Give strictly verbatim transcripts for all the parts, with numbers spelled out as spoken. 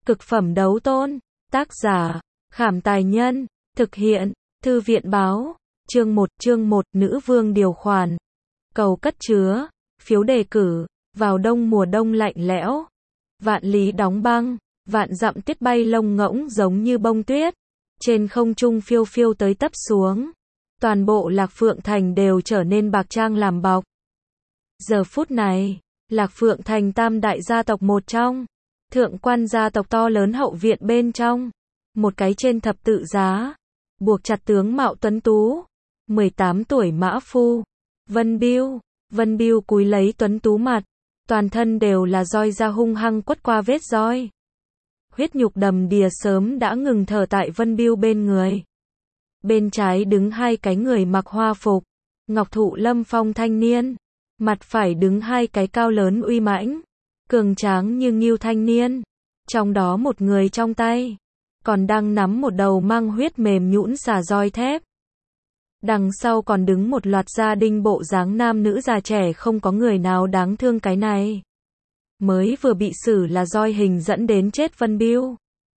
Cực phẩm đấu tôn. Tác giả, Khảm Tài Nhân. Thực hiện, Thư viện Báo. Chương một, chương một, Nữ vương điều khoản. Cầu cất chứa, phiếu đề cử, vào đông mùa đông lạnh lẽo. Vạn lý đóng băng, vạn dặm tuyết bay lông ngỗng giống như bông tuyết. Trên không trung phiêu phiêu tới tấp xuống. Toàn bộ Lạc Phượng Thành đều trở nên bạc trang làm bọc. Giờ phút này, Lạc Phượng Thành tam đại gia tộc một trong. Thượng quan gia tộc to lớn hậu viện bên trong. Một cái trên thập tự giá. Buộc chặt tướng mạo tuấn tú. mười tám tuổi mã phu. Vân Biêu. Vân Biêu cúi lấy tuấn tú mặt. Toàn thân đều là roi da hung hăng quất qua vết roi. Huyết nhục đầm đìa sớm đã ngừng thở tại Vân Biêu bên người. Bên trái đứng hai cái người mặc hoa phục. Ngọc thụ lâm phong thanh niên. Mặt phải đứng hai cái cao lớn uy mãnh. Cường tráng như ngưu thanh niên. Trong đó một người trong tay. Còn đang nắm một đầu mang huyết mềm nhũn xà roi thép. Đằng sau còn đứng một loạt gia đình bộ dáng nam nữ già trẻ không có người nào đáng thương cái này. Mới vừa bị xử là roi hình dẫn đến chết Vân Biêu.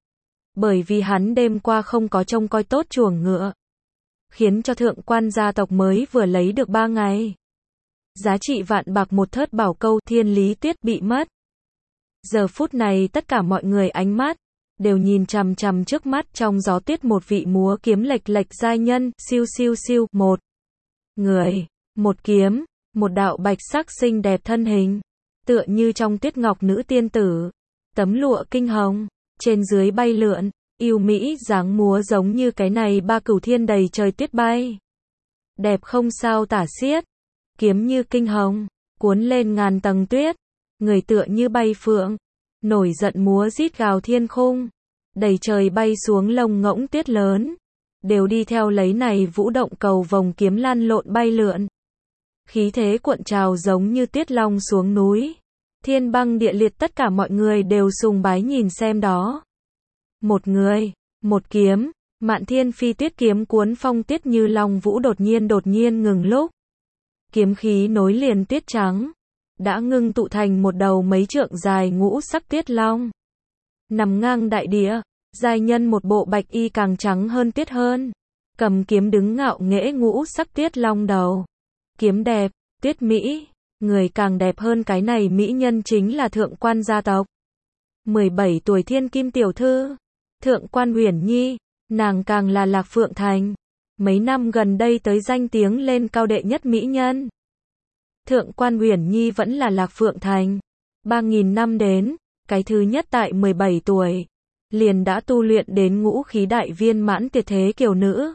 Bởi vì hắn đêm qua không có trông coi tốt chuồng ngựa. Khiến cho thượng quan gia tộc mới vừa lấy được ba ngày. Giá trị vạn bạc một thớt bảo câu thiên lý tuyết bị mất. Giờ phút này tất cả mọi người ánh mắt đều nhìn chằm chằm trước mắt trong gió tuyết một vị múa kiếm lệch lệch giai nhân, siêu siêu siêu, một người, một kiếm, một đạo bạch sắc xinh đẹp thân hình, tựa như trong tuyết ngọc nữ tiên tử, tấm lụa kinh hồng, trên dưới bay lượn, yêu mỹ dáng múa giống như cái này ba cửu thiên đầy trời tuyết bay. Đẹp không sao tả xiết, kiếm như kinh hồng, cuốn lên ngàn tầng tuyết, người tựa như bay phượng, nổi giận múa rít gào thiên khung, đầy trời bay xuống lông ngỗng tuyết lớn, đều đi theo lấy này vũ động cầu vồng kiếm lăn lộn bay lượn. Khí thế cuộn trào giống như tuyết long xuống núi, thiên băng địa liệt tất cả mọi người đều sùng bái nhìn xem đó. Một người, một kiếm, mạn thiên phi tuyết kiếm cuốn phong tuyết như long vũ đột nhiên đột nhiên ngừng lúc. Kiếm khí nối liền tuyết trắng. Đã ngưng tụ thành một đầu mấy trượng dài ngũ sắc tuyết long. Nằm ngang đại địa, giai nhân một bộ bạch y càng trắng hơn tuyết hơn. Cầm kiếm đứng ngạo nghễ ngũ sắc tuyết long đầu. Kiếm đẹp, tuyết mỹ, người càng đẹp hơn cái này mỹ nhân chính là thượng quan gia tộc. mười bảy tuổi thiên kim tiểu thư, thượng quan Uyển Nhi, nàng càng là Lạc Phượng Thành. Mấy năm gần đây tới danh tiếng lên cao đệ nhất mỹ nhân. Thượng quan Uyển Nhi vẫn là Lạc Phượng Thành. Ba nghìn năm đến, cái thứ nhất tại mười bảy tuổi. Liền đã tu luyện đến ngũ khí đại viên mãn tuyệt thế kiều nữ.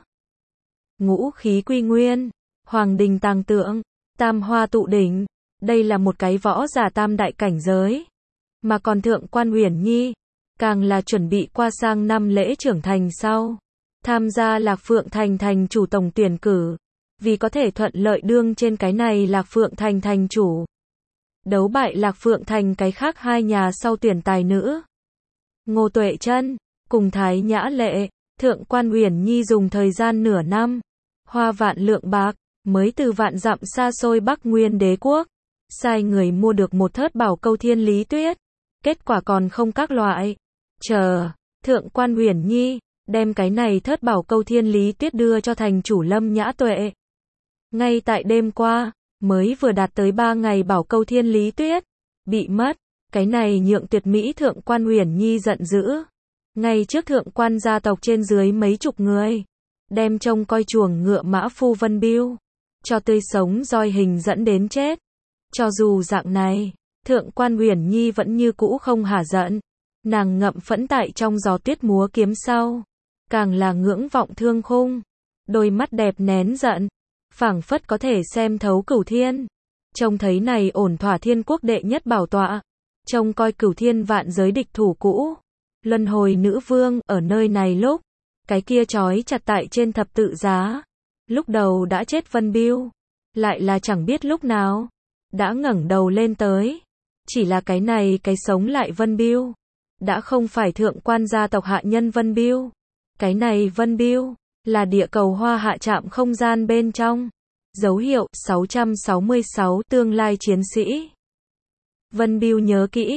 Ngũ khí quy nguyên, hoàng đình tàng tượng, tam hoa tụ đỉnh. Đây là một cái võ giả tam đại cảnh giới. Mà còn thượng quan Uyển Nhi, càng là chuẩn bị qua sang năm lễ trưởng thành sau. Tham gia Lạc Phượng Thành thành chủ tổng tuyển cử. Vì có thể thuận lợi đương trên cái này Lạc Phượng Thành thành chủ. Đấu bại Lạc Phượng Thành cái khác hai nhà sau tuyển tài nữ. Ngô Tuệ Trân, cùng Thái Nhã Lệ, thượng quan Uyển Nhi dùng thời gian nửa năm. Hoa vạn lượng bạc, mới từ vạn dặm xa xôi Bắc Nguyên đế quốc. Sai người mua được một thớt bảo câu thiên lý tuyết. Kết quả còn không các loại. Chờ, thượng quan Uyển Nhi, đem cái này thớt bảo câu thiên lý tuyết đưa cho thành chủ Lâm Nhã Tuệ. Ngay tại đêm qua, mới vừa đạt tới ba ngày bảo câu thiên lý tuyết, bị mất, cái này nhượng tuyệt mỹ thượng quan Uyển Nhi giận dữ. Ngay trước thượng quan gia tộc trên dưới mấy chục người, đem trông coi chuồng ngựa mã phu Vân Biêu, cho tươi sống roi hình dẫn đến chết. Cho dù dạng này, thượng quan Uyển Nhi vẫn như cũ không hả giận, nàng ngậm phẫn tại trong gió tuyết múa kiếm sau, càng là ngưỡng vọng thương khung, đôi mắt đẹp nén giận. Phảng phất có thể xem thấu cửu thiên. Trông thấy này ổn thỏa thiên quốc đệ nhất bảo tọa. Trông coi cửu thiên vạn giới địch thủ cũ. Luân hồi nữ vương ở nơi này lúc. Cái kia trói chặt tại trên thập tự giá. Lúc đầu đã chết Vân Biêu. Lại là chẳng biết lúc nào. Đã ngẩng đầu lên tới. Chỉ là cái này cái sống lại Vân Biêu. Đã không phải thượng quan gia tộc hạ nhân Vân Biêu. Cái này Vân Biêu. Là địa cầu hoa hạ trạm không gian bên trong. Dấu hiệu sáu trăm sáu mươi sáu tương lai chiến sĩ. Vân Biêu nhớ kỹ,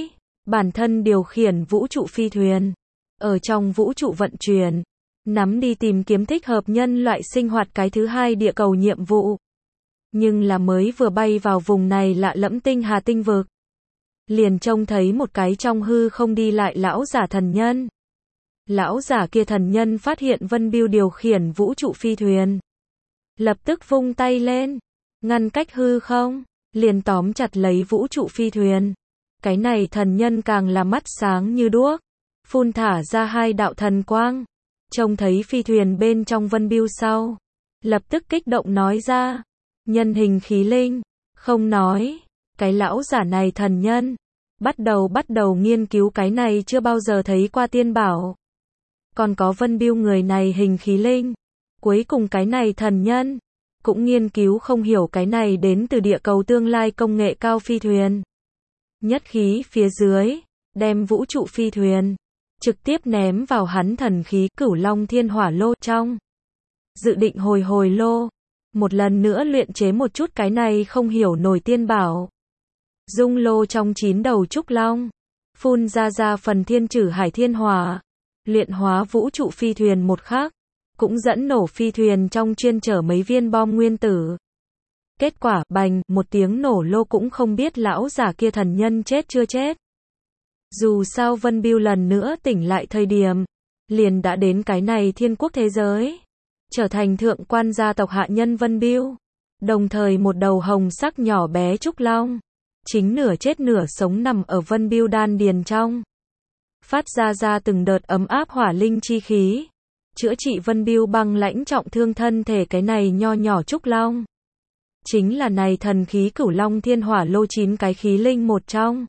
bản thân điều khiển vũ trụ phi thuyền, ở trong vũ trụ vận chuyển, nắm đi tìm kiếm thích hợp nhân loại sinh hoạt cái thứ hai địa cầu nhiệm vụ. Nhưng là mới vừa bay vào vùng này lạ lẫm tinh hà tinh vực, liền trông thấy một cái trong hư không đi lại lão giả thần nhân. Lão giả kia thần nhân phát hiện Vân Bưu điều khiển vũ trụ phi thuyền, lập tức vung tay lên, ngăn cách hư không, liền tóm chặt lấy vũ trụ phi thuyền. Cái này thần nhân càng là mắt sáng như đuốc, phun thả ra hai đạo thần quang, trông thấy phi thuyền bên trong Vân Bưu sau, lập tức kích động nói ra, nhân hình khí linh, không nói, cái lão giả này thần nhân, bắt đầu bắt đầu nghiên cứu cái này chưa bao giờ thấy qua tiên bảo. Còn có Vân Bưu người này hình khí linh, cuối cùng cái này thần nhân, cũng nghiên cứu không hiểu cái này đến từ địa cầu tương lai công nghệ cao phi thuyền. Nhất khí phía dưới, đem vũ trụ phi thuyền, trực tiếp ném vào hắn thần khí Cửu Long Thiên Hỏa Lô trong. Dự định hồi hồi lô, một lần nữa luyện chế một chút cái này không hiểu nổi tiên bảo. Dung lô trong chín đầu trúc long, phun ra ra phần thiên trử hải thiên hỏa, luyện hóa vũ trụ phi thuyền một khắc, cũng dẫn nổ phi thuyền trong chuyên chở mấy viên bom nguyên tử. Kết quả, bành, một tiếng nổ lô cũng không biết lão giả kia thần nhân chết chưa chết. Dù sao Vân Bưu lần nữa tỉnh lại thời điểm, liền đã đến cái này thiên quốc thế giới, trở thành thượng quan gia tộc hạ nhân Vân Bưu, đồng thời một đầu hồng sắc nhỏ bé trúc long, chính nửa chết nửa sống nằm ở Vân Bưu đan điền trong, phát ra ra từng đợt ấm áp hỏa linh chi khí, chữa trị Vân Bưu băng lãnh trọng thương thân thể cái này nho nhỏ trúc long. Chính là này thần khí Cửu Long Thiên Hỏa Lô chín cái khí linh một trong.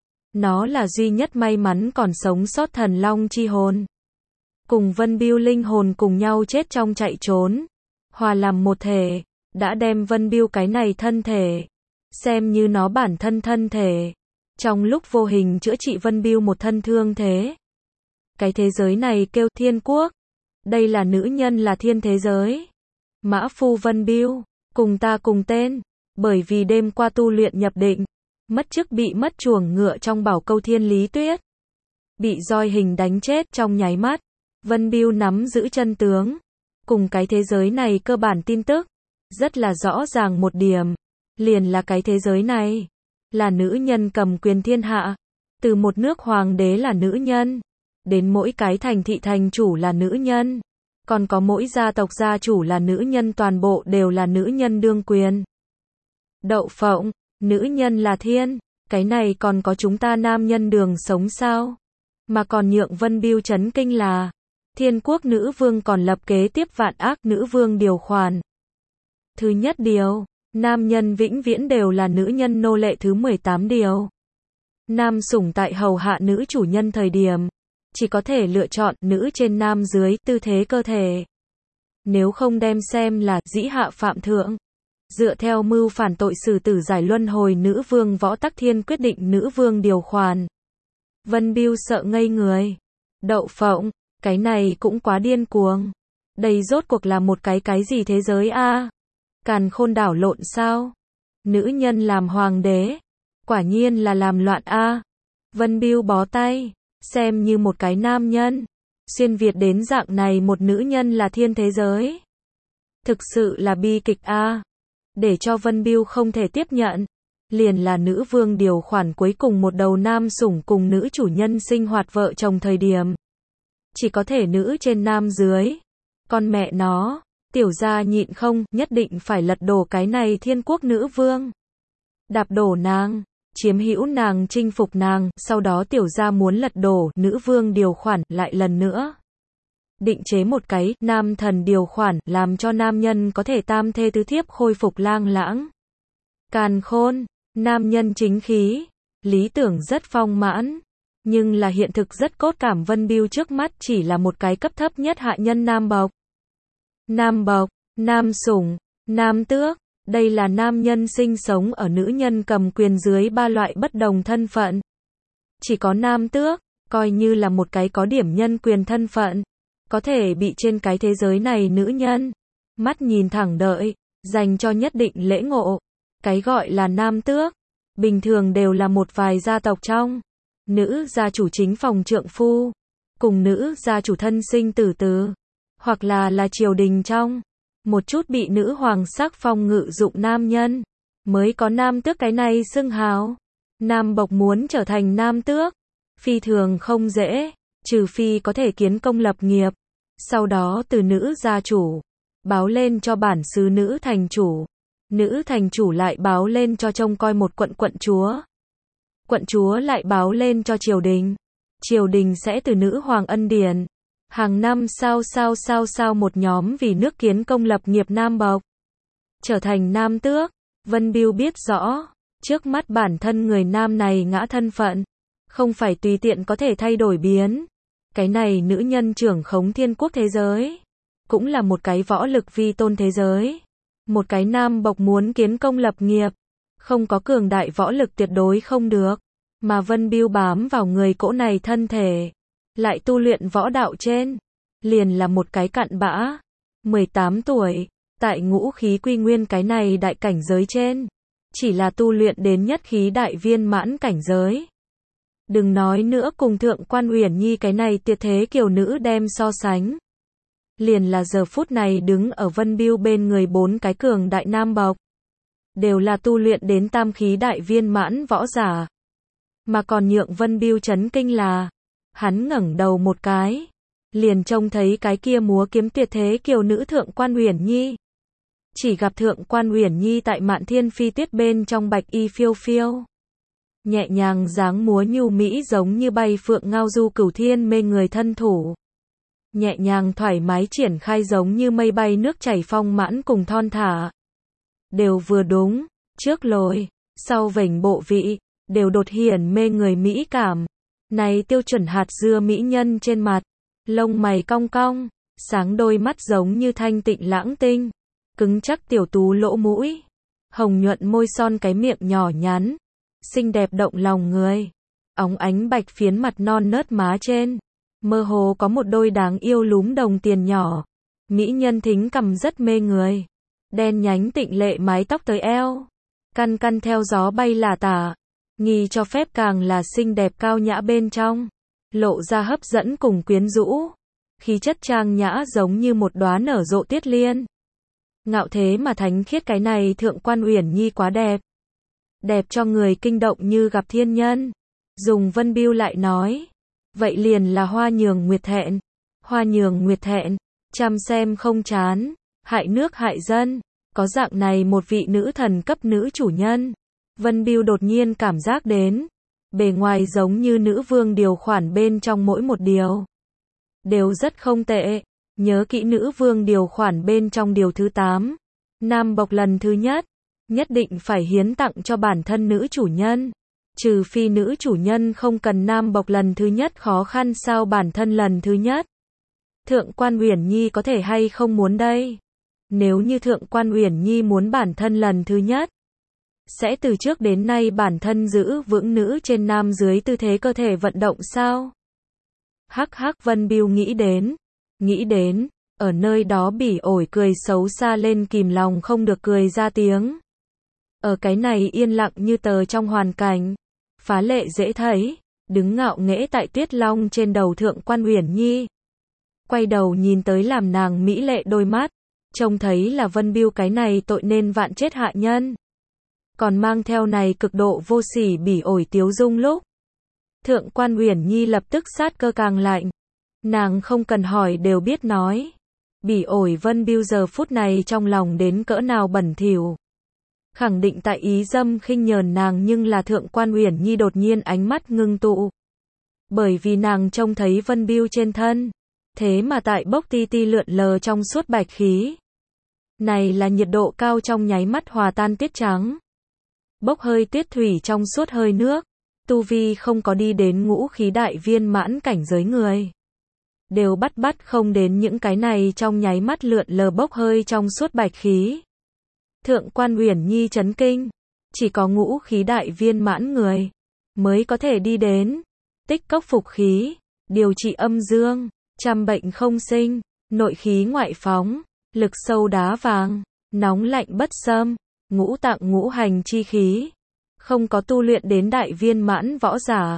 Nó là duy nhất may mắn còn sống sót thần long chi hồn. Cùng Vân Bưu linh hồn cùng nhau chết trong chạy trốn, hòa làm một thể, đã đem Vân Bưu cái này thân thể, xem như nó bản thân thân thể. Trong lúc vô hình chữa trị Vân Bưu một thân thương thế. Cái thế giới này kêu thiên quốc. Đây là nữ nhân là thiên thế giới. Mã phu Vân Bưu, cùng ta cùng tên, bởi vì đêm qua tu luyện nhập định, mất chức bị mất chuồng ngựa trong bảo câu thiên lý tuyết. Bị roi hình đánh chết trong nháy mắt. Vân Bưu nắm giữ chân tướng, cùng cái thế giới này cơ bản tin tức, rất là rõ ràng một điểm, liền là cái thế giới này, là nữ nhân cầm quyền thiên hạ, từ một nước hoàng đế là nữ nhân, đến mỗi cái thành thị thành chủ là nữ nhân, còn có mỗi gia tộc gia chủ là nữ nhân, toàn bộ đều là nữ nhân đương quyền. Đậu phộng, nữ nhân là thiên, cái này còn có chúng ta nam nhân đường sống sao? Mà còn nhượng Vân Bưu chấn kinh là, thiên quốc nữ vương còn lập kế tiếp vạn ác nữ vương điều khoản. Thứ nhất điều, nam nhân vĩnh viễn đều là nữ nhân nô lệ. Thứ mười tám điều, nam sủng tại hầu hạ nữ chủ nhân thời điểm, chỉ có thể lựa chọn nữ trên nam dưới tư thế cơ thể. Nếu không đem xem là dĩ hạ phạm thượng. Dựa theo mưu phản tội xử tử giải luân hồi nữ vương Võ Tắc Thiên quyết định nữ vương điều khoản. Vân Bưu sợ ngây người. Đậu phộng, cái này cũng quá điên cuồng. Đây rốt cuộc là một cái cái gì thế giới a? À? Càn khôn đảo lộn sao? Nữ nhân làm hoàng đế, quả nhiên là làm loạn a. À? Vân Bưu bó tay, xem như một cái nam nhân, xuyên việt đến dạng này một nữ nhân là thiên thế giới. Thực sự là bi kịch a. À? Để cho Vân Bưu không thể tiếp nhận, liền là nữ vương điều khoản cuối cùng một đầu nam sủng cùng nữ chủ nhân sinh hoạt vợ chồng thời điểm. Chỉ có thể nữ trên nam dưới. Con mẹ nó, tiểu gia nhịn không, nhất định phải lật đổ cái này thiên quốc nữ vương. Đạp đổ nàng, chiếm hữu nàng, chinh phục nàng, sau đó tiểu gia muốn lật đổ nữ vương điều khoản lại lần nữa. Định chế một cái nam thần điều khoản làm cho nam nhân có thể tam thê tứ thiếp khôi phục lang lãng. Càn khôn, nam nhân chính khí, lý tưởng rất phong mãn, nhưng là hiện thực rất cốt cảm. Vân Bưu trước mắt chỉ là một cái cấp thấp nhất hạ nhân nam bộc. Nam bộc, nam sủng, nam tước, đây là nam nhân sinh sống ở nữ nhân cầm quyền dưới ba loại bất đồng thân phận. Chỉ có nam tước, coi như là một cái có điểm nhân quyền thân phận, có thể bị trên cái thế giới này nữ nhân mắt nhìn thẳng đợi, dành cho nhất định lễ ngộ. Cái gọi là nam tước, bình thường đều là một vài gia tộc trong nữ gia chủ chính phòng trượng phu, cùng nữ gia chủ thân sinh tử tử, hoặc là là triều đình trong, một chút bị nữ hoàng sắc phong ngự dụng nam nhân, mới có nam tước cái này xưng hào. Nam bộc muốn trở thành nam tước, phi thường không dễ, trừ phi có thể kiến công lập nghiệp, sau đó từ nữ gia chủ, báo lên cho bản xứ nữ thành chủ, nữ thành chủ lại báo lên cho trông coi một quận quận chúa, quận chúa lại báo lên cho triều đình, triều đình sẽ từ nữ hoàng ân điển, hàng năm sao sao sao sao một nhóm vì nước kiến công lập nghiệp nam bộc, trở thành nam tước. Vân Biêu biết rõ, trước mắt bản thân người nam này ngã thân phận, không phải tùy tiện có thể thay đổi biến. Cái này nữ nhân trưởng khống thiên quốc thế giới, cũng là một cái võ lực vi tôn thế giới. Một cái nam bộc muốn kiến công lập nghiệp, không có cường đại võ lực tuyệt đối không được. Mà Vân Biêu bám vào người cỗ này thân thể, lại tu luyện võ đạo trên, liền là một cái cặn bã. mười tám tuổi, tại ngũ khí quy nguyên cái này đại cảnh giới trên, chỉ là tu luyện đến nhất khí đại viên mãn cảnh giới. Đừng nói nữa cùng thượng quan Uyển Nhi cái này tuyệt thế kiều nữ đem so sánh. Liền là giờ phút này đứng ở Vân Biêu bên người bốn cái cường đại nam bộc, đều là tu luyện đến tam khí đại viên mãn võ giả. Mà còn nhượng Vân Biêu chấn kinh là, hắn ngẩng đầu một cái, liền trông thấy cái kia múa kiếm tuyệt thế kiều nữ thượng quan Uyển Nhi. Chỉ gặp thượng quan Uyển Nhi tại Mạn Thiên Phi Tuyết bên trong bạch y phiêu phiêu, nhẹ nhàng dáng múa nhu mỹ giống như bay phượng ngao du cửu thiên mê người thân thủ, nhẹ nhàng thoải mái triển khai giống như mây bay nước chảy phong mãn cùng thon thả, đều vừa đúng, trước lồi, sau vểnh bộ vị, đều đột hiển mê người mỹ cảm. Này tiêu chuẩn hạt dưa mỹ nhân trên mặt, lông mày cong cong, sáng đôi mắt giống như thanh tịnh lãng tinh, cứng chắc tiểu tú lỗ mũi, hồng nhuận môi son cái miệng nhỏ nhắn, xinh đẹp động lòng người, óng ánh bạch phiến mặt non nớt má trên, mơ hồ có một đôi đáng yêu lúm đồng tiền nhỏ, mỹ nhân thính cằm rất mê người, đen nhánh tịnh lệ mái tóc tới eo, căn căn theo gió bay lả tả, nghi cho phép càng là xinh đẹp cao nhã bên trong, lộ ra hấp dẫn cùng quyến rũ, khí chất trang nhã giống như một đóa nở rộ tiết liên. Ngạo thế mà thánh khiết cái này thượng quan Uyển Nhi quá đẹp. Đẹp cho người kinh động như gặp thiên nhân. Dùng Vân Biêu lại nói, vậy liền là hoa nhường nguyệt thẹn. Hoa nhường nguyệt thẹn, chăm xem không chán, hại nước hại dân, có dạng này một vị nữ thần cấp nữ chủ nhân. Vân Biêu đột nhiên cảm giác đến, bề ngoài giống như nữ vương điều khoản bên trong mỗi một điều, đều rất không tệ. Nhớ kỹ nữ vương điều khoản bên trong điều thứ tám, nam bộc lần thứ nhất, nhất định phải hiến tặng cho bản thân nữ chủ nhân. Trừ phi nữ chủ nhân không cần nam bộc lần thứ nhất khó khăn sao bản thân lần thứ nhất. Thượng quan Uyển Nhi có thể hay không muốn đây? Nếu như thượng quan Uyển Nhi muốn bản thân lần thứ nhất, sẽ từ trước đến nay bản thân giữ vững nữ trên nam dưới tư thế cơ thể vận động sao? Hắc hắc Vân Biêu nghĩ đến, nghĩ đến, ở nơi đó bỉ ổi cười xấu xa lên kìm lòng không được cười ra tiếng. Ở cái này yên lặng như tờ trong hoàn cảnh, phá lệ dễ thấy, đứng ngạo nghễ tại tuyết long trên đầu thượng quan Uyển Nhi. Quay đầu nhìn tới làm nàng mỹ lệ đôi mắt, trông thấy là Vân Biêu cái này tội nên vạn chết hạ nhân. Còn mang theo này cực độ vô sỉ bỉ ổi tiếu dung lúc. Thượng quan Uyển Nhi lập tức sát cơ càng lạnh. Nàng không cần hỏi đều biết nói. Bỉ ổi Vân Biêu giờ phút này trong lòng đến cỡ nào bẩn thỉu. Khẳng định tại ý dâm khinh nhờn nàng nhưng là thượng quan Uyển Nhi đột nhiên ánh mắt ngưng tụ. Bởi vì nàng trông thấy Vân Biêu trên thân. Thế mà tại bốc ti ti lượn lờ trong suốt bạch khí. Này là nhiệt độ cao trong nháy mắt hòa tan tiết trắng. Bốc hơi tiết thủy trong suốt hơi nước. Tu vi không có đi đến ngũ khí đại viên mãn cảnh giới người. Đều bắt bắt không đến những cái này trong nháy mắt lượn lờ bốc hơi trong suốt bạch khí. Thượng quan Uyển Nhi chấn kinh. Chỉ có ngũ khí đại viên mãn người mới có thể đi đến. Tích cốc phục khí. Điều trị âm dương. Trăm bệnh không sinh. Nội khí ngoại phóng. Lực sâu đá vàng. Nóng lạnh bất xâm. Ngũ tạng ngũ hành chi khí. Không có tu luyện đến đại viên mãn võ giả.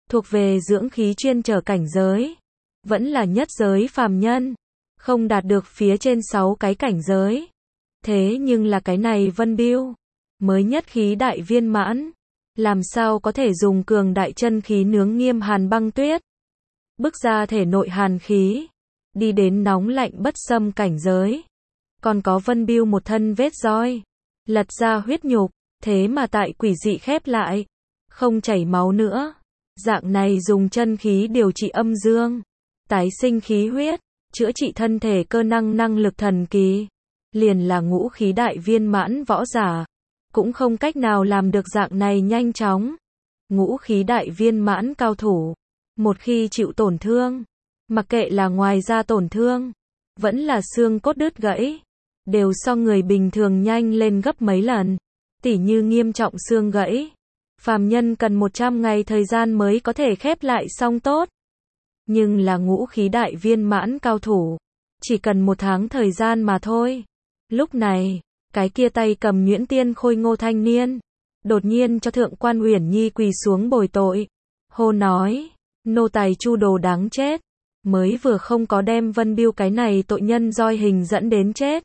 thuộc về dưỡng khí chuyên trở cảnh giới, vẫn là nhất giới phàm nhân, không đạt được phía trên sáu cái cảnh giới. Thế nhưng là cái này Vân Biêu, mới nhất khí đại viên mãn, làm sao có thể dùng cường đại chân khí nướng nghiêm hàn băng tuyết, bức ra thể nội hàn khí, đi đến nóng lạnh bất xâm cảnh giới. Còn có Vân Biêu một thân vết roi, lật ra huyết nhục, thế mà tại quỷ dị khép lại, không chảy máu nữa. Dạng này dùng chân khí điều trị âm dương, tái sinh khí huyết, chữa trị thân thể cơ năng năng lực thần kỳ, liền là ngũ khí đại viên mãn võ giả, cũng không cách nào làm được dạng này nhanh chóng. Ngũ khí đại viên mãn cao thủ, một khi chịu tổn thương, mặc kệ là ngoài da tổn thương, vẫn là xương cốt đứt gãy, đều so người bình thường nhanh lên gấp mấy lần. Tỉ như nghiêm trọng xương gãy, phàm nhân cần một trăm ngày thời gian mới có thể khép lại xong tốt. Nhưng là ngũ khí đại viên mãn cao thủ, chỉ cần một tháng thời gian mà thôi. Lúc này, cái kia tay cầm nhuyễn tiên khôi ngô thanh niên, đột nhiên cho Thượng quan Uyển Nhi quỳ xuống bồi tội, hô nói, nô tài Chu đồ đáng chết, mới vừa không có đem Vân Biêu cái này tội nhân roi hình dẫn đến chết.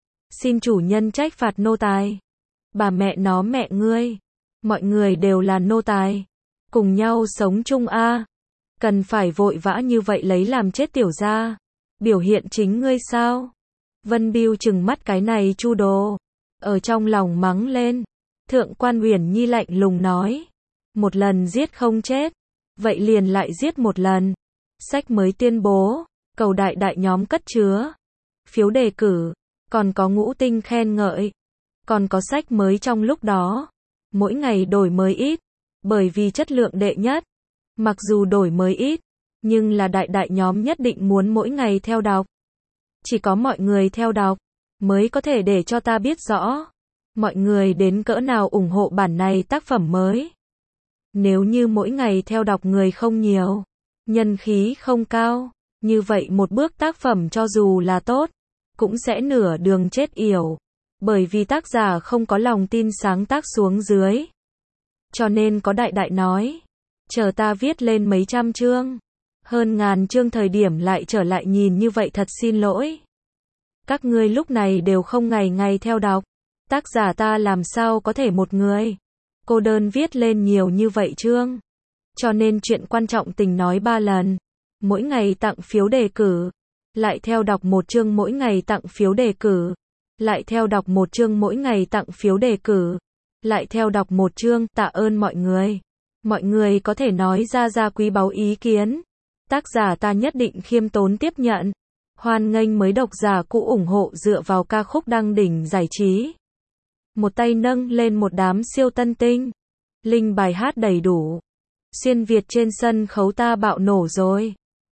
Xin chủ nhân trách phạt nô tài. Bà mẹ nó mẹ ngươi, mọi người đều là nô tài, cùng nhau sống chung a, cần phải vội vã như vậy lấy làm chết tiểu gia, biểu hiện chính ngươi sao? Vân Biêu trừng mắt cái này Chu đồ, ở trong lòng mắng lên. Thượng quan Uyển Nhi lạnh lùng nói, một lần giết không chết, vậy liền lại giết một lần. Sách mới tuyên bố, cầu đại đại nhóm cất chứa, phiếu đề cử, còn có ngũ tinh khen ngợi, còn có sách mới trong lúc đó, mỗi ngày đổi mới ít, bởi vì chất lượng đệ nhất. Mặc dù đổi mới ít, nhưng là đại đại nhóm nhất định muốn mỗi ngày theo đọc. Chỉ có mọi người theo đọc, mới có thể để cho ta biết rõ, mọi người đến cỡ nào ủng hộ bản này tác phẩm mới. Nếu như mỗi ngày theo đọc người không nhiều, nhân khí không cao, như vậy một bước tác phẩm cho dù là tốt, cũng sẽ nửa đường chết yểu, bởi vì tác giả không có lòng tin sáng tác xuống dưới. Cho nên có đại đại nói, chờ ta viết lên mấy trăm chương, hơn ngàn chương thời điểm lại trở lại nhìn như vậy thật xin lỗi. Các ngươi lúc này đều không ngày ngày theo đọc, tác giả ta làm sao có thể một người cô đơn viết lên nhiều như vậy chương. Cho nên chuyện quan trọng tình nói ba lần, mỗi ngày tặng phiếu đề cử, lại theo đọc một chương mỗi ngày tặng phiếu đề cử, lại theo đọc một chương mỗi ngày tặng phiếu đề cử, lại theo đọc một chương, tạ ơn mọi người. Mọi người có thể nói ra ra quý báu ý kiến, tác giả ta nhất định khiêm tốn tiếp nhận. Hoan nghênh mới độc giả cũ ủng hộ dựa vào ca khúc đăng đỉnh giải trí. Một tay nâng lên một đám siêu tân tinh, linh bài hát đầy đủ. Xuyên Việt trên sân khấu ta bạo nổ rồi.